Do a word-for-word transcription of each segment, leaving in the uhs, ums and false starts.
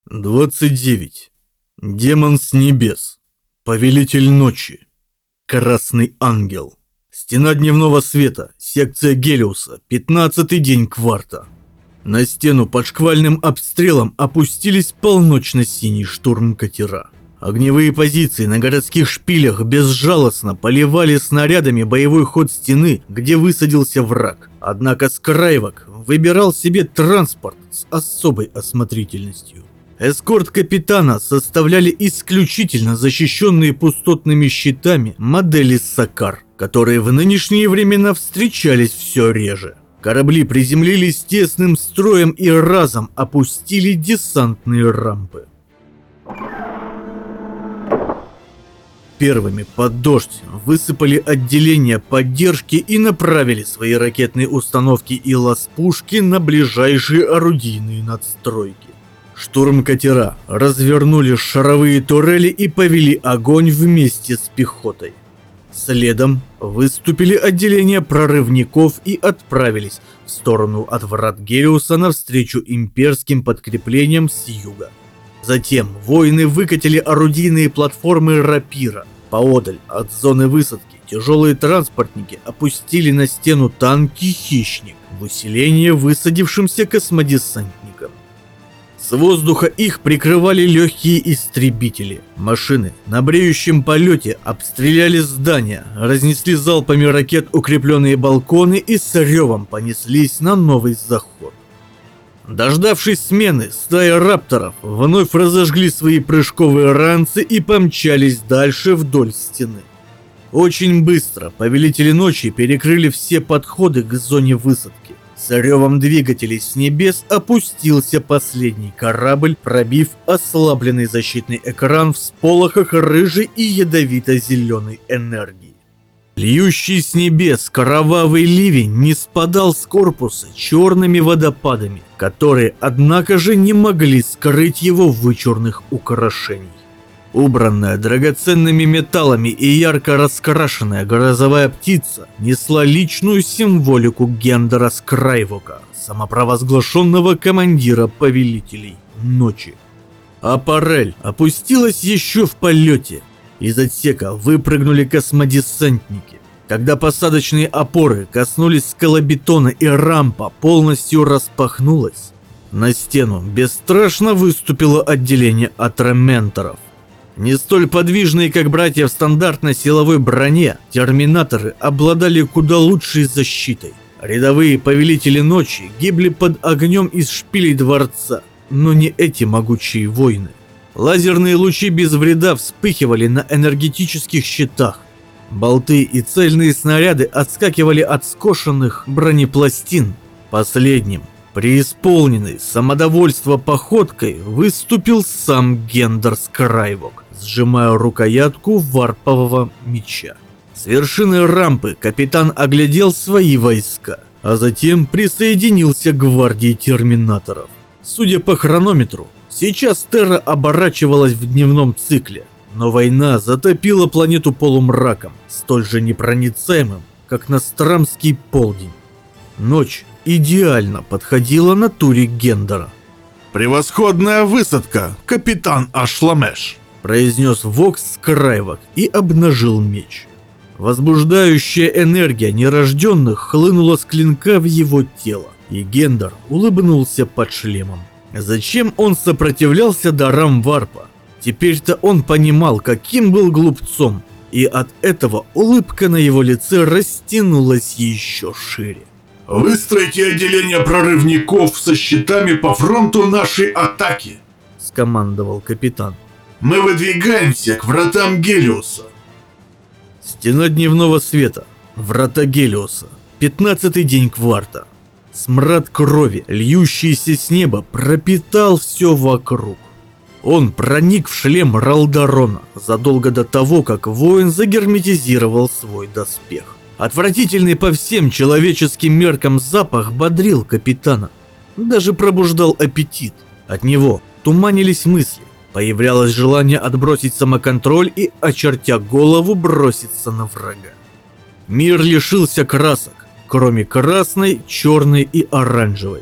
двадцать девять. Демон с небес. Повелитель ночи. Красный ангел. Стена дневного света. Секция Гелиуса. Пятнадцатый день кварта. На стену под шквальным обстрелом опустились полночно-синий штурм-катера. Огневые позиции на городских шпилях безжалостно поливали снарядами боевой ход стены, где высадился враг. Однако Скрайвок выбирал себе транспорт с особой осмотрительностью. Эскорт капитана составляли исключительно защищенные пустотными щитами модели Сакар, которые в нынешние времена встречались все реже. Корабли приземлились тесным строем и разом опустили десантные рампы. Первыми под дождь высыпали отделения поддержки и направили свои ракетные установки и лаз-пушки на ближайшие орудийные надстройки. Штурм-катера развернули шаровые турели и повели огонь вместе с пехотой. Следом выступили отделения прорывников и отправились в сторону от врат Гелиуса навстречу имперским подкреплениям с юга. Затем воины выкатили орудийные платформы рапира. Поодаль от зоны высадки тяжелые транспортники опустили на стену танки «Хищник» в усиление высадившимся космодесантникам. С воздуха их прикрывали легкие истребители. Машины на бреющем полете обстреляли здания, разнесли залпами ракет укрепленные балконы и с ревом понеслись на новый заход. Дождавшись смены, стаи рапторов вновь разожгли свои прыжковые ранцы и помчались дальше вдоль стены. Очень быстро повелители ночи перекрыли все подходы к зоне высадки. С ревом двигателей с небес опустился последний корабль, пробив ослабленный защитный экран в сполохах рыжей и ядовито-зеленой энергии. Льющий с небес кровавый ливень не спадал с корпуса черными водопадами, которые, однако же, не могли скрыть его вычурных украшений. Убранная драгоценными металлами и ярко раскрашенная грозовая птица несла личную символику Гендера Скрайвока, самопровозглашенного командира повелителей ночи. Аппарель опустилась еще в полете. Из отсека выпрыгнули космодесантники. Когда посадочные опоры коснулись скалобетона и рампа полностью распахнулась, на стену бесстрашно выступило отделение атроменторов. Не столь подвижные, как братья в стандартной силовой броне, терминаторы обладали куда лучшей защитой. Рядовые повелители ночи гибли под огнем из шпилей дворца, но не эти могучие воины. Лазерные лучи без вреда вспыхивали на энергетических щитах. Болты и цельные снаряды отскакивали от скошенных бронепластин. Последним, преисполненный самодовольства походкой, выступил сам Гендер Скрайвок, сжимая рукоятку варпового меча. С вершины рампы капитан оглядел свои войска, а затем присоединился к гвардии терминаторов. Судя по хронометру, сейчас Терра оборачивалась в дневном цикле, но война затопила планету полумраком, столь же непроницаемым, как Нострамский полдень. Ночь идеально подходила натуре Гендера. «Превосходная высадка, капитан Ашламеш», — произнес Вокс Скрайвок и обнажил меч. Возбуждающая энергия нерожденных хлынула с клинка в его тело, и Гендер улыбнулся под шлемом. Зачем он сопротивлялся дарам варпа? Теперь-то он понимал, каким был глупцом, и от этого улыбка на его лице растянулась еще шире. «Выстройте отделение прорывников со щитами по фронту нашей атаки», — скомандовал капитан. «Мы выдвигаемся к вратам Гелиуса». Стена дневного света. Врата Гелиуса. Пятнадцатый день кварта. Смрад крови, льющийся с неба, пропитал все вокруг. Он проник в шлем Ралдарона задолго до того, как воин загерметизировал свой доспех. Отвратительный по всем человеческим меркам запах бодрил капитана. Даже пробуждал аппетит. От него туманились мысли. Появлялось желание отбросить самоконтроль и, очертя голову, броситься на врага. Мир лишился красок, кроме красной, черной и оранжевой.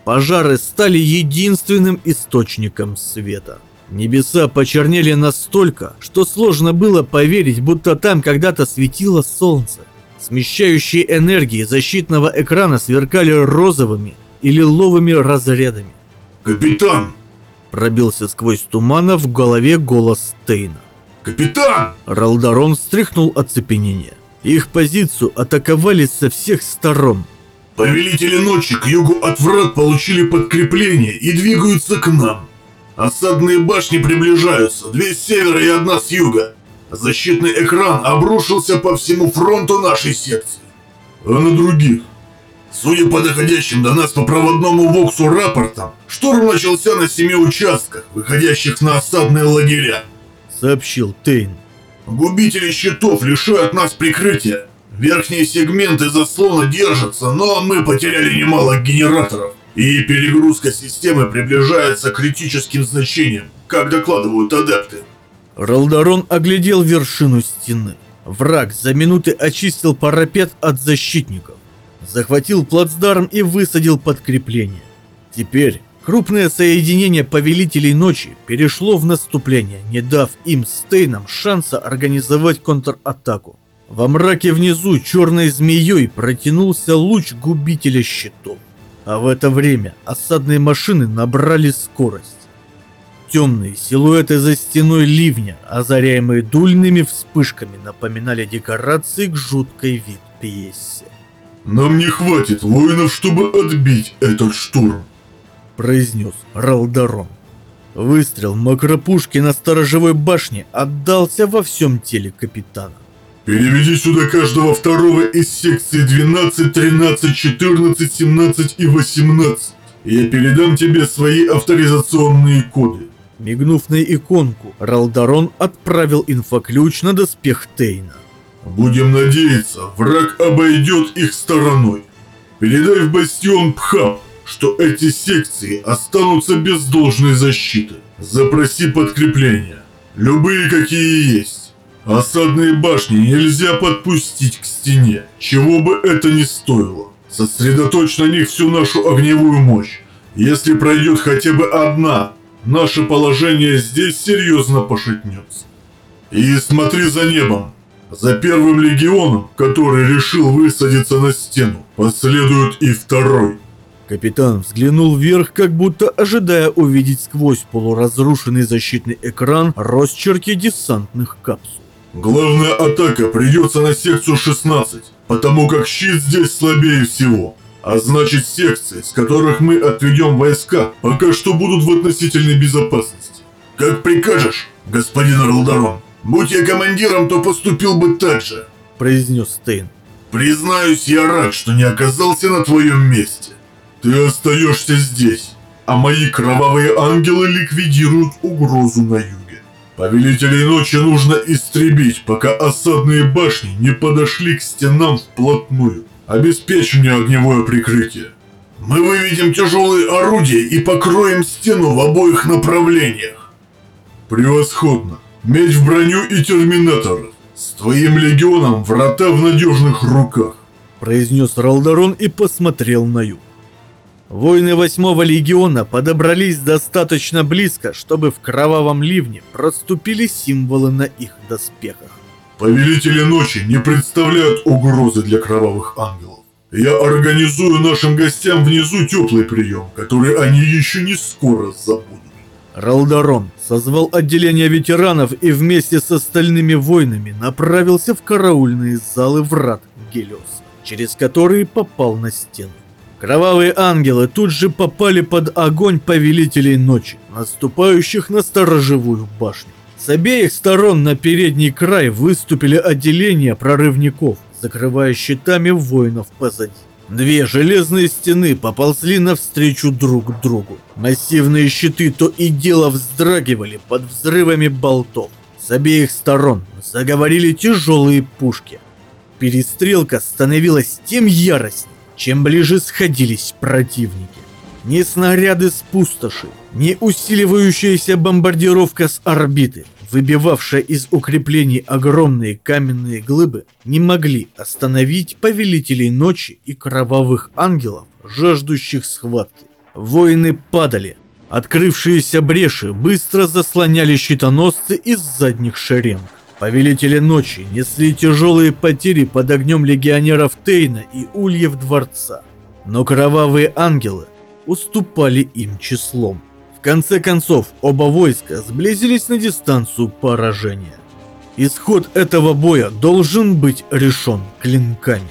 Пожары стали единственным источником света. Небеса почернели настолько, что сложно было поверить, будто там когда-то светило солнце. Смещающие энергии защитного экрана сверкали розовыми и лиловыми разрядами. «Капитан!» — пробился сквозь тумана в голове голос Стейна. «Капитан!» Ралдарон встряхнул оцепенение. Их позицию атаковали со всех сторон. «Повелители ночи к югу от врат получили подкрепление и двигаются к нам. Осадные башни приближаются, две с севера и одна с юга. Защитный экран обрушился по всему фронту нашей секции. А на других? Судя по доходящим до нас по проводному воксу рапортам, шторм начался на семи участках, выходящих на осадные лагеря», — сообщил Тейн. «Губители щитов лишают нас прикрытия. Верхние сегменты заслона держатся, но мы потеряли немало генераторов. И перегрузка системы приближается к критическим значениям, как докладывают адепты». Ралдарон оглядел вершину стены. Враг за минуты очистил парапет от защитников, захватил плацдарм и высадил подкрепление. Теперь крупное соединение Повелителей Ночи перешло в наступление, не дав им с Тейном шанса организовать контратаку. Во мраке внизу черной змеей протянулся луч Губителя Щитов. А в это время осадные машины набрали скорость. Темные силуэты за стеной ливня, озаряемые дульными вспышками, напоминали декорации к жуткой вид-пьесе. «Нам не хватит воинов, чтобы отбить этот штурм», — произнес Ралдарон. Выстрел макропушки на сторожевой башне отдался во всем теле капитана. «Переведи сюда каждого второго из секции двенадцать, тринадцать, четырнадцать, семнадцать и восемнадцать. Я передам тебе свои авторизационные коды». Мигнув на иконку, Ралдарон отправил инфоключ на доспех Тейна. «Будем надеяться, враг обойдет их стороной. Передай в бастион Пхам, что эти секции останутся без должной защиты. Запроси подкрепления, любые какие есть. Осадные башни нельзя подпустить к стене, чего бы это ни стоило. Сосредоточь на них всю нашу огневую мощь. Если пройдет хотя бы одна, наше положение здесь серьезно пошатнется. И смотри за небом. За первым легионом, который решил высадиться на стену, последует и второй». Капитан взглянул вверх, как будто ожидая увидеть сквозь полуразрушенный защитный экран росчерки десантных капсул. «Главная атака придется на секцию шестнадцать, потому как щит здесь слабее всего. А значит, секции, с которых мы отведем войска, пока что будут в относительной безопасности». «Как прикажешь, господин Ралдарон. Будь я командиром, то поступил бы так же», — произнес Стейн. «Признаюсь, я рад, что не оказался на твоем месте. Ты остаешься здесь, а мои кровавые ангелы ликвидируют угрозу на юге. Повелителей ночи нужно истребить, пока осадные башни не подошли к стенам вплотную. Обеспечь мне огневое прикрытие. Мы выведем тяжелые орудия и покроем стену в обоих направлениях». «Превосходно. Меч в броню и терминаторов. С твоим легионом врата в надежных руках», — произнес Ралдарон и посмотрел на юг. Воины восьмого легиона подобрались достаточно близко, чтобы в кровавом ливне проступили символы на их доспехах. «Повелители ночи не представляют угрозы для кровавых ангелов. Я организую нашим гостям внизу теплый прием, который они еще не скоро забудут». Ралдарон созвал отделение ветеранов и вместе с остальными воинами направился в караульные залы врат Гелиоса, через которые попал на стену. Кровавые ангелы тут же попали под огонь повелителей ночи, наступающих на сторожевую башню. С обеих сторон на передний край выступили отделения прорывников, закрывая щитами воинов позади. Две железные стены поползли навстречу друг другу. Массивные щиты то и дело вздрагивали под взрывами болтов. С обеих сторон заговорили тяжелые пушки. Перестрелка становилась тем яростнее, чем ближе сходились противники. Ни снаряды с пустоши, ни усиливающаяся бомбардировка с орбиты, выбивавшая из укреплений огромные каменные глыбы, не могли остановить повелителей ночи и кровавых ангелов, жаждущих схватки. Воины падали. Открывшиеся бреши быстро заслоняли щитоносцы из задних шеренг. Повелители ночи несли тяжелые потери под огнем легионеров Тейна и ульев дворца. Но кровавые ангелы уступали им числом. В конце концов, оба войска сблизились на дистанцию поражения. Исход этого боя должен быть решен клинками.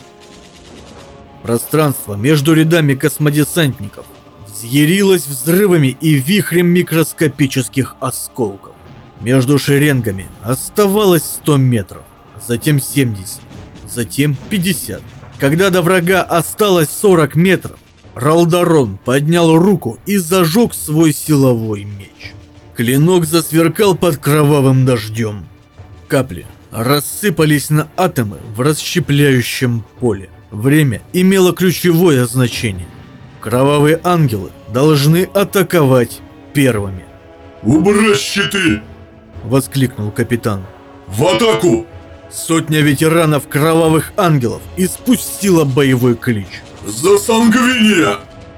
Пространство между рядами космодесантников взъярилось взрывами и вихрем микроскопических осколков. Между шеренгами оставалось сто метров, затем семьдесят, затем пятьдесят. Когда до врага осталось сорок метров, Ралдарон поднял руку и зажег свой силовой меч. Клинок засверкал под кровавым дождем. Капли рассыпались на атомы в расщепляющем поле. Время имело ключевое значение. Кровавые ангелы должны атаковать первыми. «Убрать щиты!» — воскликнул капитан. «В атаку!» Сотня ветеранов кровавых ангелов испустила боевой клич. «За Сангвиния!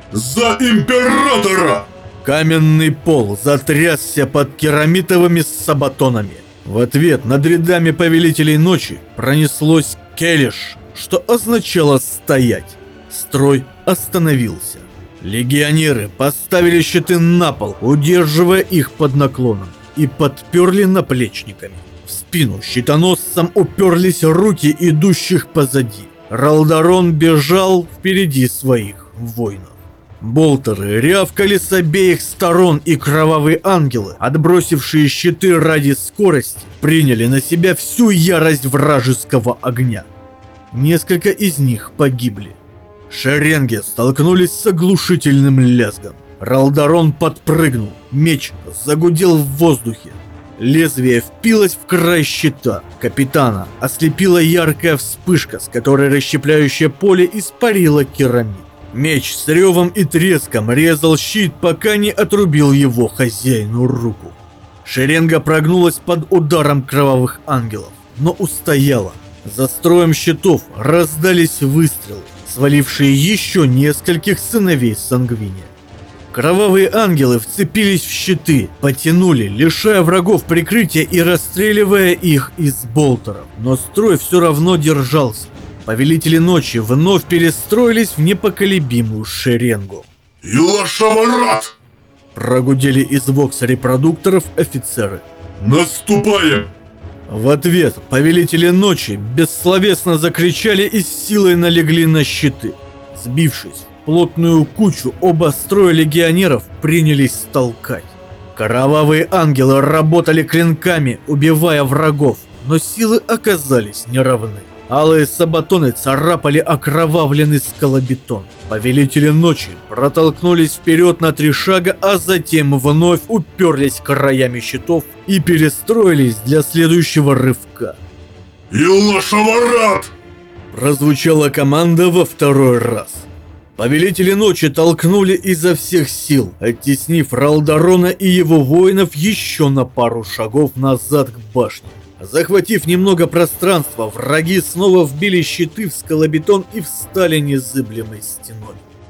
За Императора!» Каменный пол затрясся под керамитовыми сабатонами. В ответ над рядами повелителей ночи пронеслось «Келиш», что означало «стоять». Строй остановился. Легионеры поставили щиты на пол, удерживая их под наклоном, и подперли наплечниками. В спину щитоносцам уперлись руки идущих позади. Ралдарон бежал впереди своих воинов. Болтеры рявкали с обеих сторон, и кровавые ангелы, отбросившие щиты ради скорости, приняли на себя всю ярость вражеского огня. Несколько из них погибли. Шеренги столкнулись с оглушительным лязгом. Ралдарон подпрыгнул, меч загудел в воздухе. Лезвие впилось в край щита. Капитана ослепила яркая вспышка, с которой расщепляющее поле испарило керамид. Меч с ревом и треском резал щит, пока не отрубил его хозяину руку. Шеренга прогнулась под ударом кровавых ангелов, но устояла. За строем щитов раздались выстрелы, свалившие еще нескольких сыновей Сангвиния. Кровавые ангелы вцепились в щиты, потянули, лишая врагов прикрытия и расстреливая их из болтеров. Но строй все равно держался. Повелители ночи вновь перестроились в непоколебимую шеренгу. «Юлашаварат!» Прогудели из вокс-репродукторов офицеры. «Наступаем!» В ответ повелители ночи бессловесно закричали и с силой налегли на щиты. Сбившись в плотную кучу, оба строя легионеров принялись толкать. Кровавые ангелы работали клинками, убивая врагов, но силы оказались неравны. Алые сабатоны царапали окровавленный скалобетон. Повелители ночи протолкнулись вперед на три шага, а затем вновь уперлись краями щитов и перестроились для следующего рывка. «Юлашаварат!» Прозвучала команда во второй раз. Повелители ночи толкнули изо всех сил, оттеснив Ралдарона и его воинов еще на пару шагов назад к башне. Захватив немного пространства, враги снова вбили щиты в скалобетон и встали незыблемой стеной.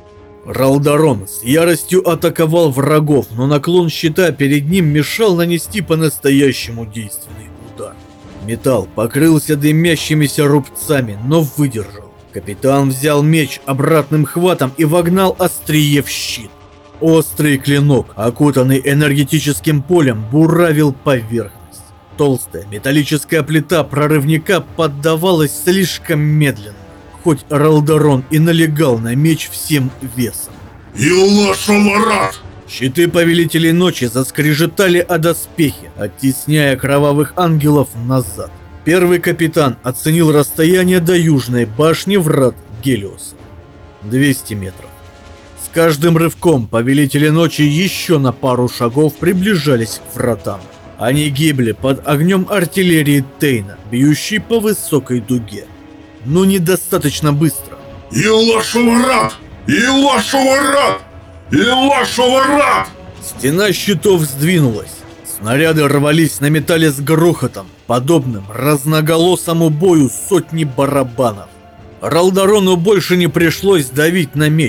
Ралдарон с яростью атаковал врагов, но наклон щита перед ним мешал нанести по-настоящему действенный удар. Металл покрылся дымящимися рубцами, но выдержал. Капитан взял меч обратным хватом и вогнал острие в щит. Острый клинок, окутанный энергетическим полем, буравил поверхность. Толстая металлическая плита прорывника поддавалась слишком медленно, хоть Ралдарон и налегал на меч всем весом. «Юлашаварат!» Щиты повелителей ночи заскрежетали о доспехи, оттесняя кровавых ангелов назад. Первый капитан оценил расстояние до южной башни врат Гелиоса. двести метров. С каждым рывком повелители ночи еще на пару шагов приближались к вратам. Они гибли под огнем артиллерии Тейна, бьющей по высокой дуге. Но недостаточно быстро. «Юлашаварат! Юлашаварат! Юлашаварат!» Стена щитов сдвинулась. Снаряды рвались на металле с грохотом, подобным разноголосому бою сотни барабанов. Ралдарону больше не пришлось давить на меч.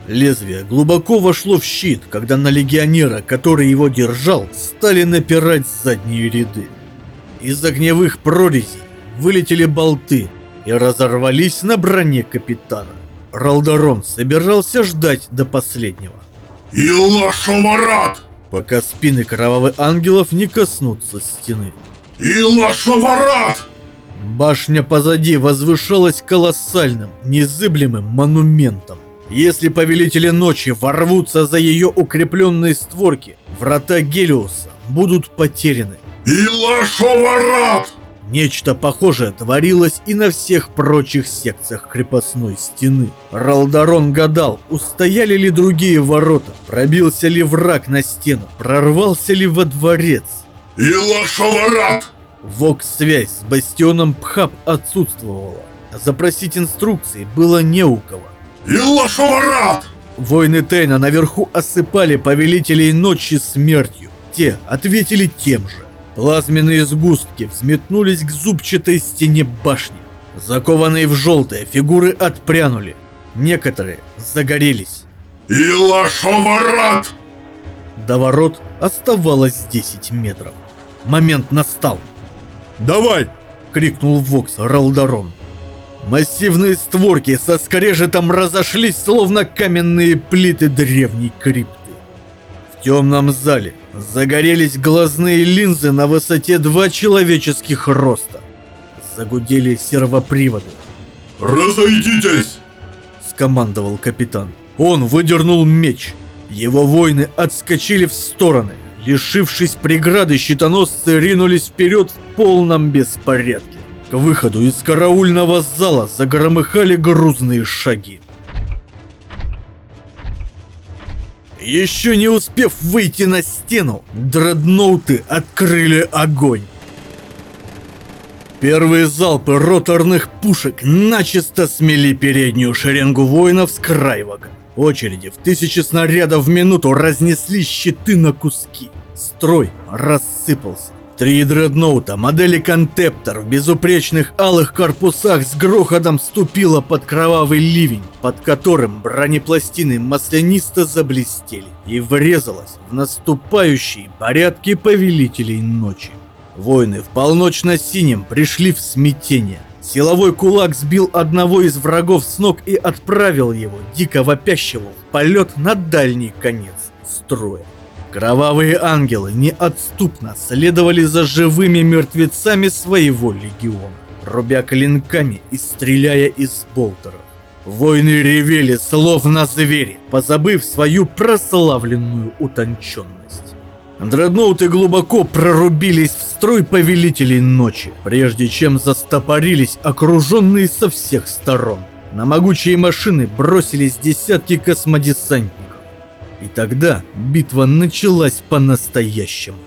Лезвие глубоко вошло в щит, когда на легионера, который его держал, стали напирать задние ряды. Из огневых прорезей вылетели болты и разорвались на броне капитана. Ралдарон собирался ждать до последнего. Иллашоварат! Пока спины кровавых ангелов не коснутся стены. Иллашоварат! Башня позади возвышалась колоссальным, незыблемым монументом. Если повелители ночи ворвутся за ее укрепленные створки, врата Гелиоса будут потеряны. Иллашоварат! Нечто похожее творилось и на всех прочих секциях крепостной стены. Ралдарон гадал, устояли ли другие ворота, пробился ли враг на стену, прорвался ли во дворец. Иллашоварат! Вокс-связь с бастионом Пхаб отсутствовала. Запросить инструкции было не у кого. Иллашоварат! Воины Тейна наверху осыпали повелителей ночи смертью. Те ответили тем же. Плазменные сгустки взметнулись к зубчатой стене башни. Закованные в желтое фигуры отпрянули. Некоторые загорелись. Иллашоварат! До ворот оставалось десять метров. Момент настал. «Давай!» — крикнул Вокс Ралдарон. Массивные створки со скрежетом разошлись, словно каменные плиты древней крипты. В темном зале загорелись глазные линзы на высоте два человеческих роста. Загудели сервоприводы. «Разойдитесь!» — скомандовал капитан. Он выдернул меч. Его воины отскочили в стороны. Лишившись преграды, щитоносцы ринулись вперед в полном беспорядке. К выходу из караульного зала загромыхали грузные шаги. Еще не успев выйти на стену, дредноуты открыли огонь. Первые залпы роторных пушек начисто смели переднюю шеренгу воинов с Крайвага. Очереди в тысячи снарядов в минуту разнесли щиты на куски. Строй рассыпался. Три дредноута модели Контептор в безупречных алых корпусах с грохотом ступило под кровавый ливень, под которым бронепластины маслянисто заблестели, и врезалось в наступающие порядки повелителей ночи. Воины в полночно-синем пришли в смятение. Силовой кулак сбил одного из врагов с ног и отправил его, дико вопящего, в полет на дальний конец строя. Кровавые ангелы неотступно следовали за живыми мертвецами своего легиона, рубя клинками и стреляя из болтеров. Воины ревели, словно звери, позабыв свою прославленную утонченность. Дредноуты глубоко прорубились в строй повелителей ночи, прежде чем застопорились, окруженные со всех сторон. На могучие машины бросились десятки космодесантников. И тогда битва началась по-настоящему.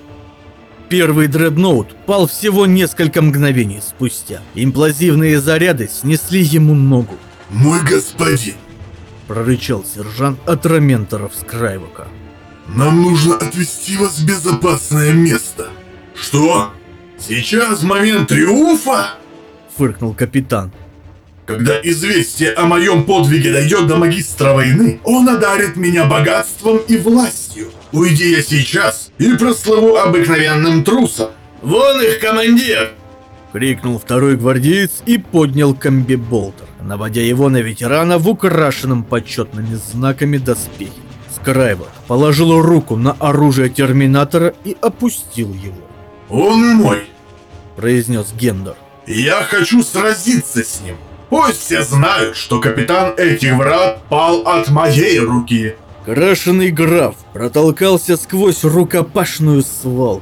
Первый дредноут пал всего несколько мгновений спустя. Имплозивные заряды снесли ему ногу. «Мой господин!» — прорычал сержант Атраменторов с Крайвака. «Нам нужно отвезти вас в безопасное место». «Что? Сейчас момент триумфа?» — фыркнул капитан. «Когда известие о моем подвиге дойдет до магистра войны, он одарит меня богатством и властью. Уйди я сейчас и прослыву обыкновенным трусом». «Вон их командир!» — крикнул второй гвардеец и поднял комбиболтер, наводя его на ветерана в украшенном почетными знаками доспехе. Скрайвак положил руку на оружие терминатора и опустил его. «Он мой!» — произнес Гендер. «Я хочу сразиться с ним. Пусть все знают, что капитан этих врат пал от моей руки». Крашеный граф протолкался сквозь рукопашную свалку.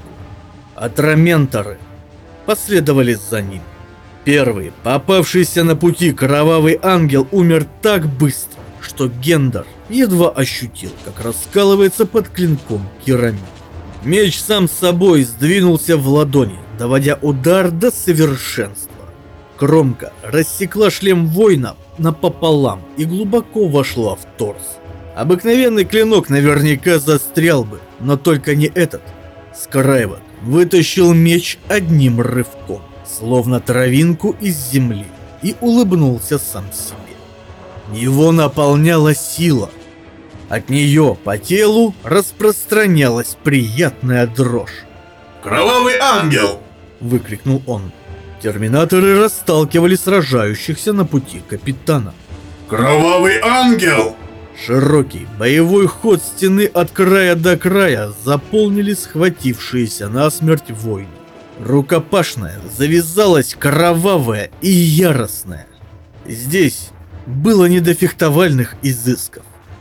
Атраменторы последовали за ним. Первый, попавшийся на пути кровавый ангел, умер так быстро, что Гендер едва ощутил, как раскалывается под клинком керамид. Меч сам собой сдвинулся в ладони, доводя удар до совершенства. Кромка рассекла шлем воина напополам и глубоко вошла в торс. Обыкновенный клинок наверняка застрял бы, но только не этот. Скрайвак вытащил меч одним рывком, словно травинку из земли, и улыбнулся сам себе. Его наполняла сила. От нее по телу распространялась приятная дрожь. «Кровавый ангел!» — выкрикнул он. Терминаторы расталкивали сражающихся на пути капитана. «Кровавый ангел!» Широкий боевой ход стены от края до края заполнили схватившиеся насмерть воины. Рукопашная завязалась кровавая и яростная. Здесь было не до фехтовальных изысков.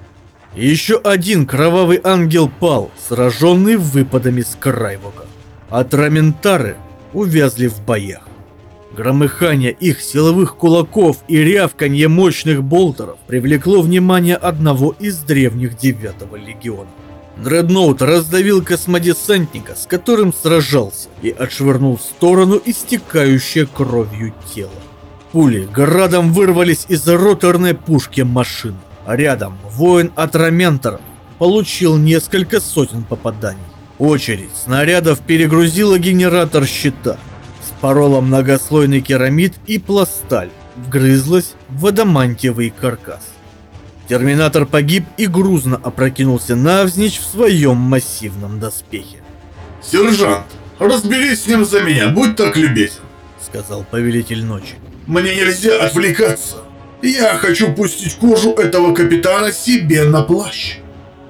Еще один кровавый ангел пал, сраженный выпадами Скрайвока. А Траментары увязли в боях. Громыхание их силовых кулаков и рявканье мощных болтеров привлекло внимание одного из древних девятого легиона. Дредноут раздавил космодесантника, с которым сражался, и отшвырнул в сторону истекающее кровью тело. Пули градом вырвались из роторной пушки машины, а рядом воин от Раменторов получил несколько сотен попаданий. Очередь снарядов перегрузила генератор щита, спорола многослойный керамид и пласталь, вгрызлась в адамантиевый каркас. Терминатор погиб и грузно опрокинулся навзничь в своем массивном доспехе. «Сержант, разберись с ним за меня, будь так любезен», — сказал повелитель ночи. «Мне нельзя отвлекаться. Я хочу пустить кожу этого капитана себе на плащ.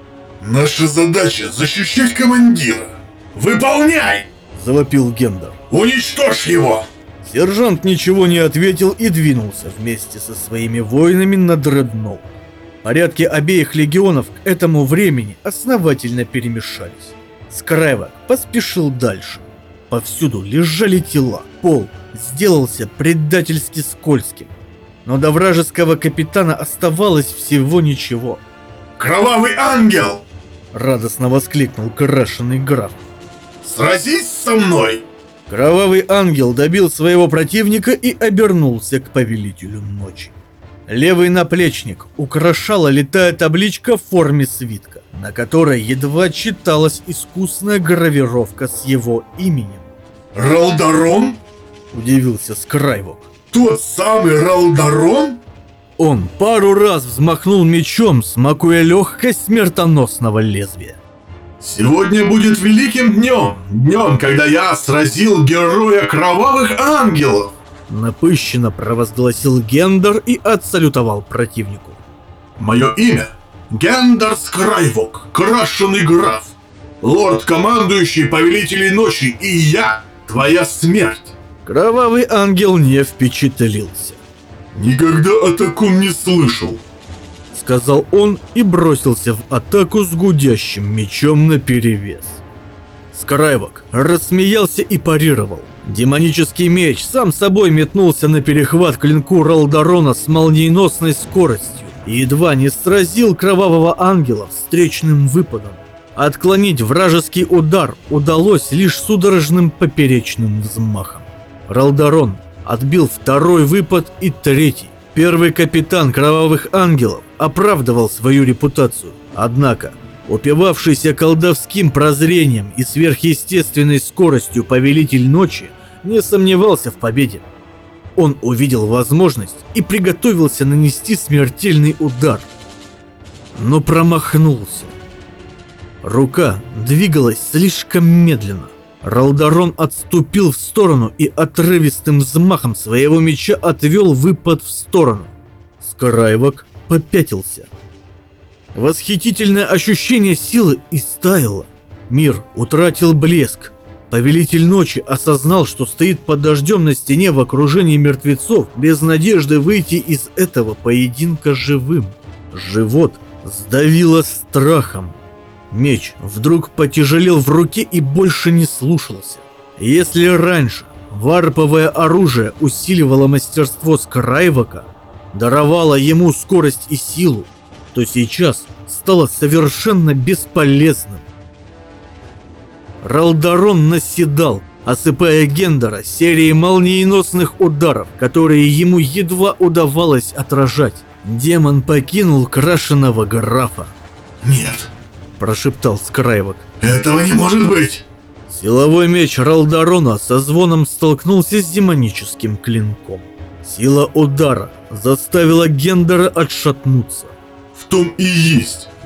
Наша задача — защищать командира. Выполняй!» — завопил Гендер. «Уничтожь его!» Сержант ничего не ответил и двинулся вместе со своими воинами на Дредноут. Порядки обеих легионов к этому времени основательно перемешались. Скрайвок поспешил дальше. Повсюду лежали тела, пол сделался предательски скользким. Но до вражеского капитана оставалось всего ничего. «Кровавый ангел!» — радостно воскликнул крашеный граф. «Сразись со мной!» Кровавый ангел добил своего противника и обернулся к повелителю ночи. Левый наплечник украшала литая табличка в форме свитка, на которой едва читалась искусная гравировка с его именем. «Ралдарон?» — удивился Скрайвок. «Тот самый Ралдарон?» Он пару раз взмахнул мечом, смакуя легкость смертоносного лезвия. «Сегодня будет великим днем, днем, когда я сразил героя кровавых ангелов!» Напыщенно провозгласил Гендер и отсалютовал противнику. «Мое имя — Гендер Скрайвок, крашеный граф, лорд-командующий повелителей ночи, и я — твоя смерть!» Кровавый ангел не впечатлился. «Никогда о таком не слышал», — сказал он и бросился в атаку с гудящим мечом наперевес. Скрайвок рассмеялся и парировал. Демонический меч сам собой метнулся на перехват клинку Ралдарона с молниеносной скоростью и едва не сразил кровавого ангела встречным выпадом. Отклонить вражеский удар удалось лишь судорожным поперечным взмахом. Ралдарон отбил второй выпад и третий. Первый капитан кровавых ангелов оправдывал свою репутацию, однако упивавшийся колдовским прозрением и сверхъестественной скоростью повелитель ночи не сомневался в победе. Он увидел возможность и приготовился нанести смертельный удар, но промахнулся. Рука двигалась слишком медленно. Ралдарон отступил в сторону и отрывистым взмахом своего меча отвел выпад в сторону. Скрайвок попятился. Восхитительное ощущение силы истаяло. Мир утратил блеск. Повелитель ночи осознал, что стоит под дождем на стене в окружении мертвецов, без надежды выйти из этого поединка живым. Живот сдавило страхом. Меч вдруг потяжелел в руке и больше не слушался. Если раньше варповое оружие усиливало мастерство Скрайвока, даровало ему скорость и силу, то сейчас стало совершенно бесполезным. Ралдарон наседал, осыпая Гендера серией молниеносных ударов, которые ему едва удавалось отражать. Демон покинул крашеного графа. «Нет», — прошептал Скрайвок. «этого не может быть!» Силовой меч Ралдарона со звоном столкнулся с демоническим клинком. Сила удара заставила Гендера отшатнуться. «В том и есть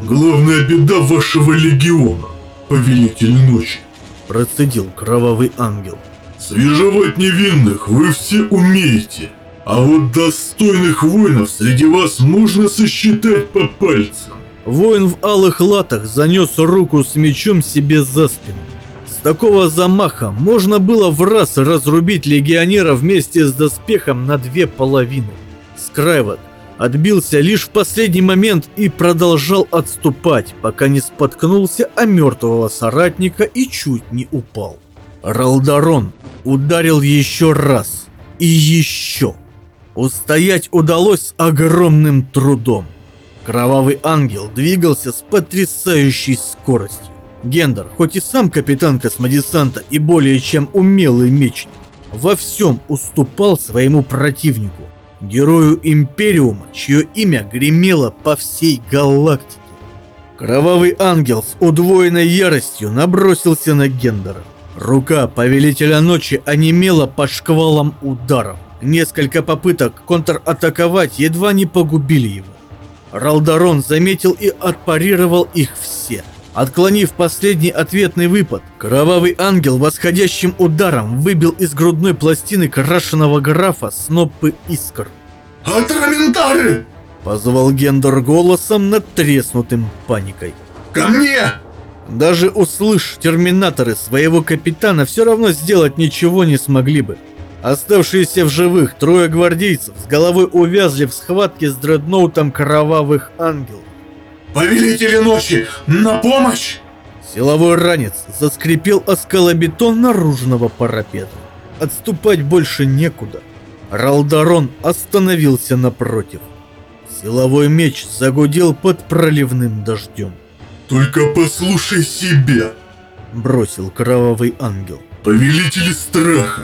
Главная беда вашего легиона, повелитель ночи. Процедил Кровавый Ангел. Свежевать невинных вы все умеете, а вот достойных воинов среди вас можно сосчитать по пальцам. Воин в алых латах занес руку с мечом себе за спину. С такого замаха можно было в раз разрубить легионера вместе с доспехом на две половины. Скрайвок отбился лишь в последний момент и продолжал отступать, пока не споткнулся о мертвого соратника и чуть не упал. Ралдарон ударил еще раз и еще. Устоять удалось с огромным трудом. Кровавый Ангел двигался с потрясающей скоростью. Гендер, хоть и сам капитан космодесанта и более чем умелый мечник, во всем уступал своему противнику, герою Империума, чье имя гремело по всей галактике. Кровавый Ангел с удвоенной яростью набросился на Гендера. Рука Повелителя Ночи онемела под шквалом ударов. Несколько попыток контратаковать едва не погубили его. Ралдарон заметил и отпарировал их все. Отклонив последний ответный выпад, Кровавый Ангел восходящим ударом выбил из грудной пластины крашеного графа снопы искр. «Атраментары!» — позвал Гендер голосом, надтреснутым паникой. «Ко мне!» Даже услышь терминаторы своего капитана, все равно сделать ничего не смогли бы. Оставшиеся в живых трое гвардейцев с головой увязли в схватке с дредноутом Кровавых Ангелов. «Повелители ночи, на помощь!» Силовой ранец заскрипел о скалобетон наружного парапета. Отступать больше некуда. Ралдарон остановился напротив. Силовой меч загудел под проливным дождем. «Только послушай себя!» — бросил Кровавый Ангел. «Повелители страха!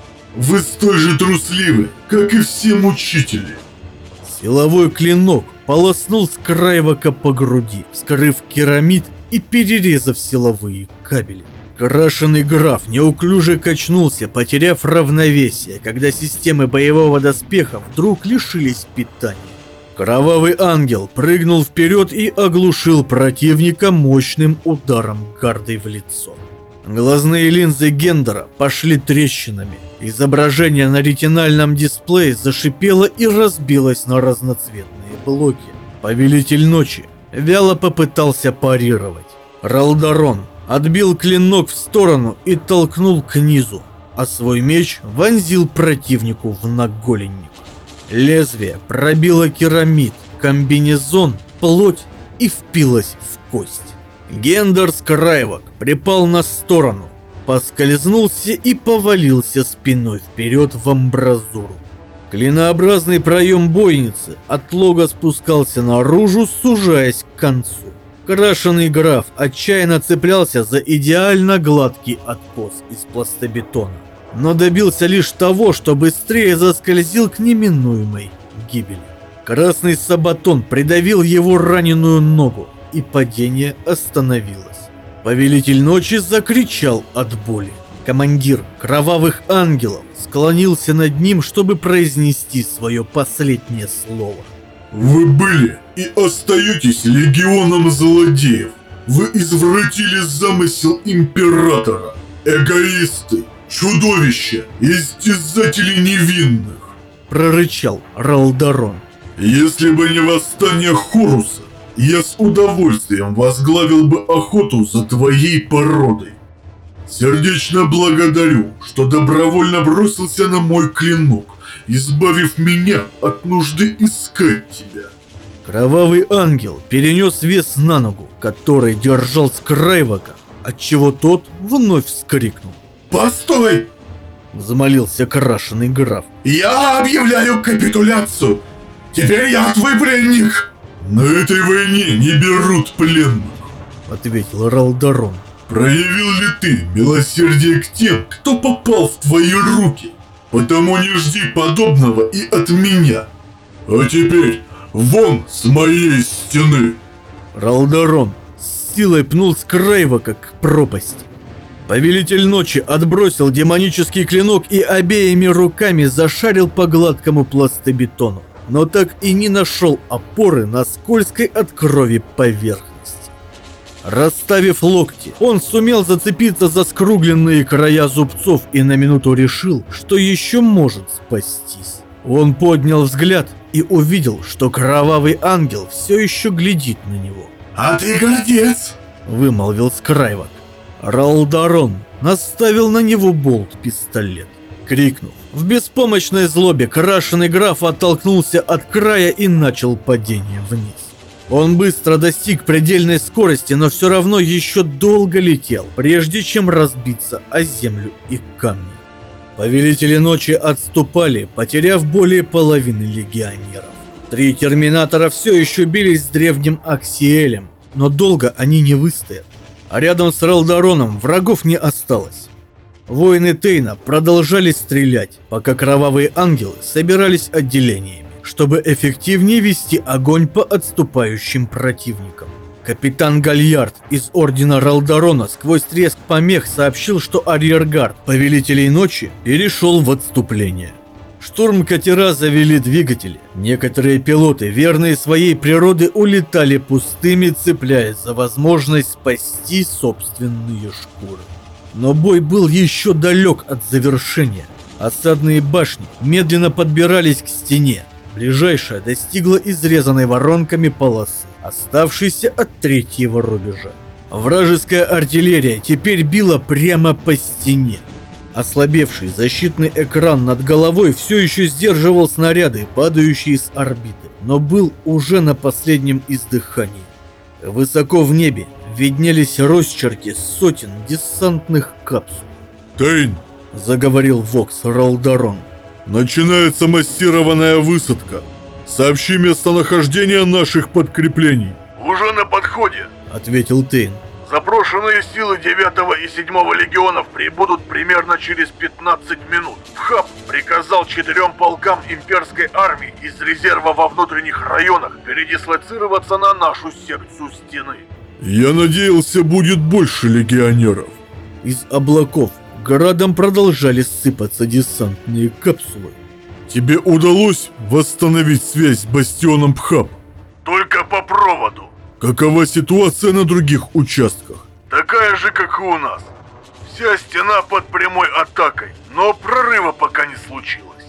Вы столь же трусливы, как и все мучители!» Силовой клинок полоснул Скрайвока по груди, вскрыв керамид и перерезав силовые кабели. Крашеный граф неуклюже качнулся, потеряв равновесие, когда системы боевого доспеха вдруг лишились питания. Кровавый Ангел прыгнул вперед и оглушил противника мощным ударом гардой в лицо. Глазные линзы Гендера пошли трещинами. Изображение на ретинальном дисплее зашипело и разбилось на разноцветные блоки. Повелитель Ночи вяло попытался парировать. Ралдарон отбил клинок в сторону и толкнул к низу, а свой меч вонзил противнику в наголенник. Лезвие пробило керамид, комбинезон, плоть и впилось в кость. Гендер Скрайвок припал на сторону, поскользнулся и повалился спиной вперед в амбразуру. Клинообразный проем бойницы от лога спускался наружу, сужаясь к концу. Крашеный граф отчаянно цеплялся за идеально гладкий откос из пластобетона, но добился лишь того, что быстрее заскользил к неминуемой гибели. Красный сабатон придавил его раненую ногу, и падение остановилось. Повелитель Ночи закричал от боли. Командир Кровавых Ангелов склонился над ним, чтобы произнести свое последнее слово. «Вы были и остаетесь легионом злодеев. Вы извратили замысел Императора. Эгоисты, чудовища, истязатели невинных!» — прорычал Ралдарон. «Если бы не восстание Хоруса, я с удовольствием возглавил бы охоту за твоей породой. Сердечно благодарю, что добровольно бросился на мой клинок, избавив меня от нужды искать тебя». Кровавый Ангел перенес вес на ногу, который держал Скрайвока, отчего тот вновь вскрикнул. «Постой!» — взмолился крашеный граф. «Я объявляю капитуляцию! Теперь я твой пленник!» «На этой войне не берут пленных», — ответил Ралдарон. «Проявил ли ты милосердие к тем, кто попал в твои руки? Потому не жди подобного и от меня. А теперь вон с моей стены!» Ралдарон с силой пнул Скрайвока к пропасти. Повелитель Ночи отбросил демонический клинок и обеими руками зашарил по гладкому пластобетону. но так и не нашел опоры на скользкой от крови поверхности. Расставив локти, он сумел зацепиться за скругленные края зубцов и на минуту решил, что еще может спастись. Он поднял взгляд и увидел, что кровавый ангел все еще глядит на него. «А ты гордец!» — вымолвил Скрайвок. Ралдарон наставил на него болт-пистолет. Крикнув, в беспомощной злобе крашеный граф оттолкнулся от края и начал падение вниз. Он быстро достиг предельной скорости, но все равно еще долго летел, прежде чем разбиться о землю и камни. Повелители ночи отступали, потеряв более половины легионеров. Три терминатора все еще бились с древним Аксиэлем, но долго они не выстоят. А рядом с Ралдароном врагов не осталось. Воины Тейна продолжали стрелять, пока кровавые ангелы собирались отделениями, чтобы эффективнее вести огонь по отступающим противникам. Капитан Гальярд из Ордена Ралдарона сквозь треск помех сообщил, что арьергард Повелителей Ночи перешел в отступление. Штурм-катера завели двигатели. Некоторые пилоты, верные своей природе, улетали пустыми, цепляясь за возможность спасти собственные шкуры. Но бой был еще далек от завершения. Осадные башни медленно подбирались к стене. Ближайшая достигла изрезанной воронками полосы, оставшейся от третьего рубежа. Вражеская артиллерия теперь била прямо по стене. Ослабевший защитный экран над головой все еще сдерживал снаряды, падающие с орбиты, но был уже на последнем издыхании. Высоко в небе виднелись росчерки сотен десантных капсул. «Тейн!» — заговорил Вокс Ралдарон. «Начинается массированная высадка. Сообщи местонахождение наших подкреплений». «Уже на подходе», — ответил Тейн. «Запрошенные силы девятого и седьмого легионов прибудут примерно через пятнадцать минут. Пхаб приказал четырем полкам имперской армии из резерва во внутренних районах передислоцироваться на нашу секцию стены». «Я надеялся, будет больше легионеров». Из облаков градом продолжали сыпаться десантные капсулы. «Тебе удалось восстановить связь с бастионом Пхаб?» «Только по проводу». «Какова ситуация на других участках?» «Такая же, как и у нас. Вся стена под прямой атакой, но прорыва пока не случилось».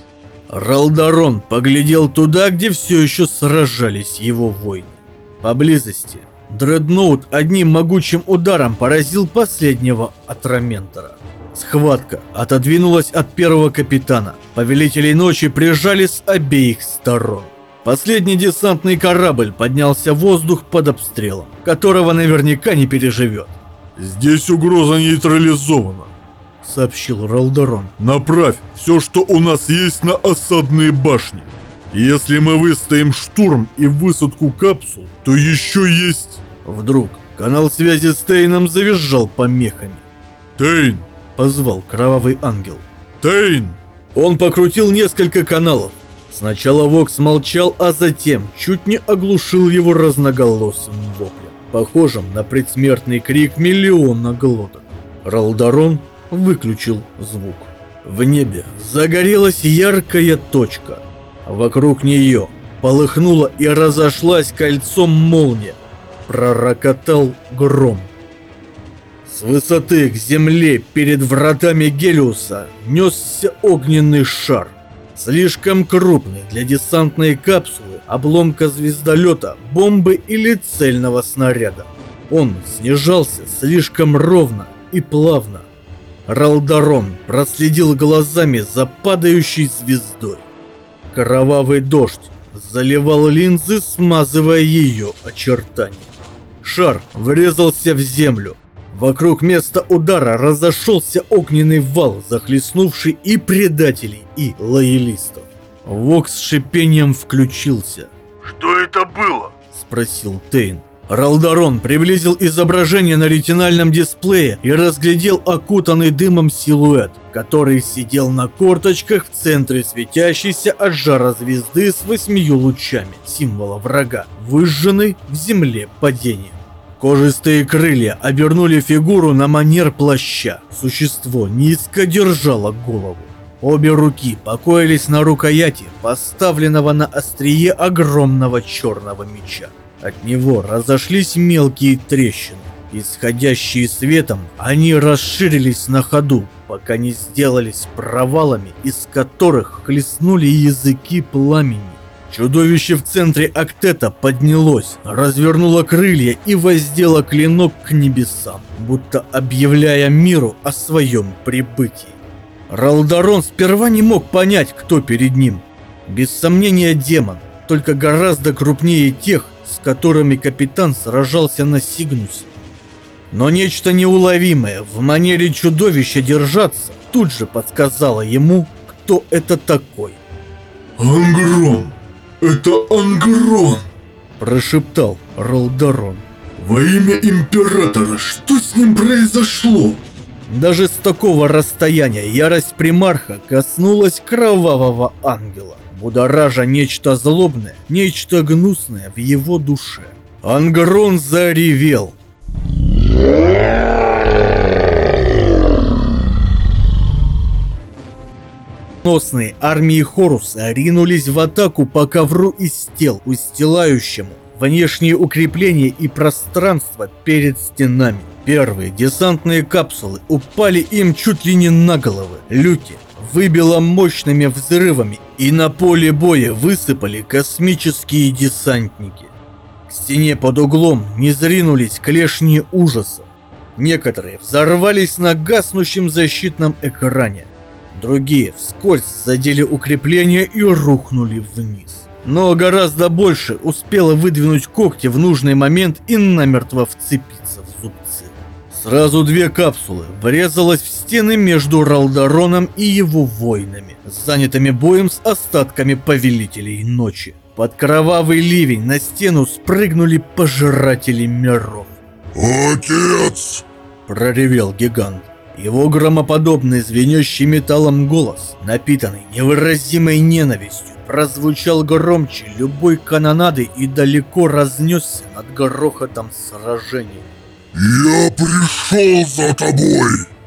Ралдарон поглядел туда, где все еще сражались его воины. Поблизости Дредноут одним могучим ударом поразил последнего Атраментора. Схватка отодвинулась от первого капитана. Повелителей Ночи прижали с обеих сторон. Последний десантный корабль поднялся в воздух под обстрелом, которого наверняка не переживет. «Здесь угроза нейтрализована», — сообщил Ралдарон. «Направь все, что у нас есть, на осадные башни. Если мы выстоим штурм и высадку капсул, то еще есть...» Вдруг канал связи с Тейном завизжал помехами. «Тейн!» — позвал кровавый ангел. «Тейн!» Он покрутил несколько каналов. Сначала Вокс молчал, а затем чуть не оглушил его разноголосым воплем, похожим на предсмертный крик миллиона глоток. Ралдарон выключил звук. В небе загорелась яркая точка. Вокруг нее полыхнула и разошлась кольцом молния. Пророкотал гром. С высоты к земле перед вратами Гелиуса несся огненный шар. Слишком крупный для десантной капсулы, обломка звездолета, бомбы или цельного снаряда. Он снижался слишком ровно и плавно. Ралдарон проследил глазами за падающей звездой. Кровавый дождь заливал линзы, смазывая ее очертания. Шар врезался в землю. Вокруг места удара разошелся огненный вал, захлестнувший и предателей, и лоялистов. Вокс с шипением включился. «Что это было?» — спросил Тейн. Ралдарон приблизил изображение на ретинальном дисплее и разглядел окутанный дымом силуэт, который сидел на корточках в центре светящейся от жара звезды с восьмию лучами, символа врага, выжженной в земле падения. Кожистые крылья обернули фигуру на манер плаща. Существо низко держало голову. Обе руки покоились на рукояти, поставленного на острие огромного черного меча. От него разошлись мелкие трещины. Исходящие светом, они расширились на ходу, пока не сделались провалами, из которых хлестнули языки пламени. Чудовище в центре октета поднялось, развернуло крылья и воздело клинок к небесам, будто объявляя миру о своем прибытии. Ралдарон сперва не мог понять, кто перед ним. Без сомнения демон, только гораздо крупнее тех, с которыми капитан сражался на Сигнусе. Но нечто неуловимое в манере чудовища держаться тут же подсказало ему, кто это такой. «Ангрон! Это Ангрон!» – прошептал Ралдарон. «Во имя Императора, что с ним произошло?» Даже с такого расстояния ярость примарха коснулась кровавого ангела, будоража нечто злобное, нечто гнусное в его душе. Ангрон заревел. Носные армии Хоруса ринулись в атаку по ковру из тел, устилающему внешние укрепления и пространство перед стенами. Первые десантные капсулы упали им чуть ли не на головы. Люки выбило мощными взрывами, и на поле боя высыпали космические десантники. К стене под углом низринулись клешни ужаса. Некоторые взорвались на гаснущем защитном экране. Другие вскользь задели укрепления и рухнули вниз. Но гораздо больше успело выдвинуть когти в нужный момент и намертво вцепиться в зубцы. Сразу две капсулы врезалось в стены между Ралдароном и его воинами, занятыми боем с остатками Повелителей Ночи. Под кровавый ливень на стену спрыгнули пожиратели миров. «Отец!» – проревел гигант. Его громоподобный звенящий металлом голос, напитанный невыразимой ненавистью, прозвучал громче любой канонады и далеко разнесся над грохотом сражения. «Я пришел за тобой!»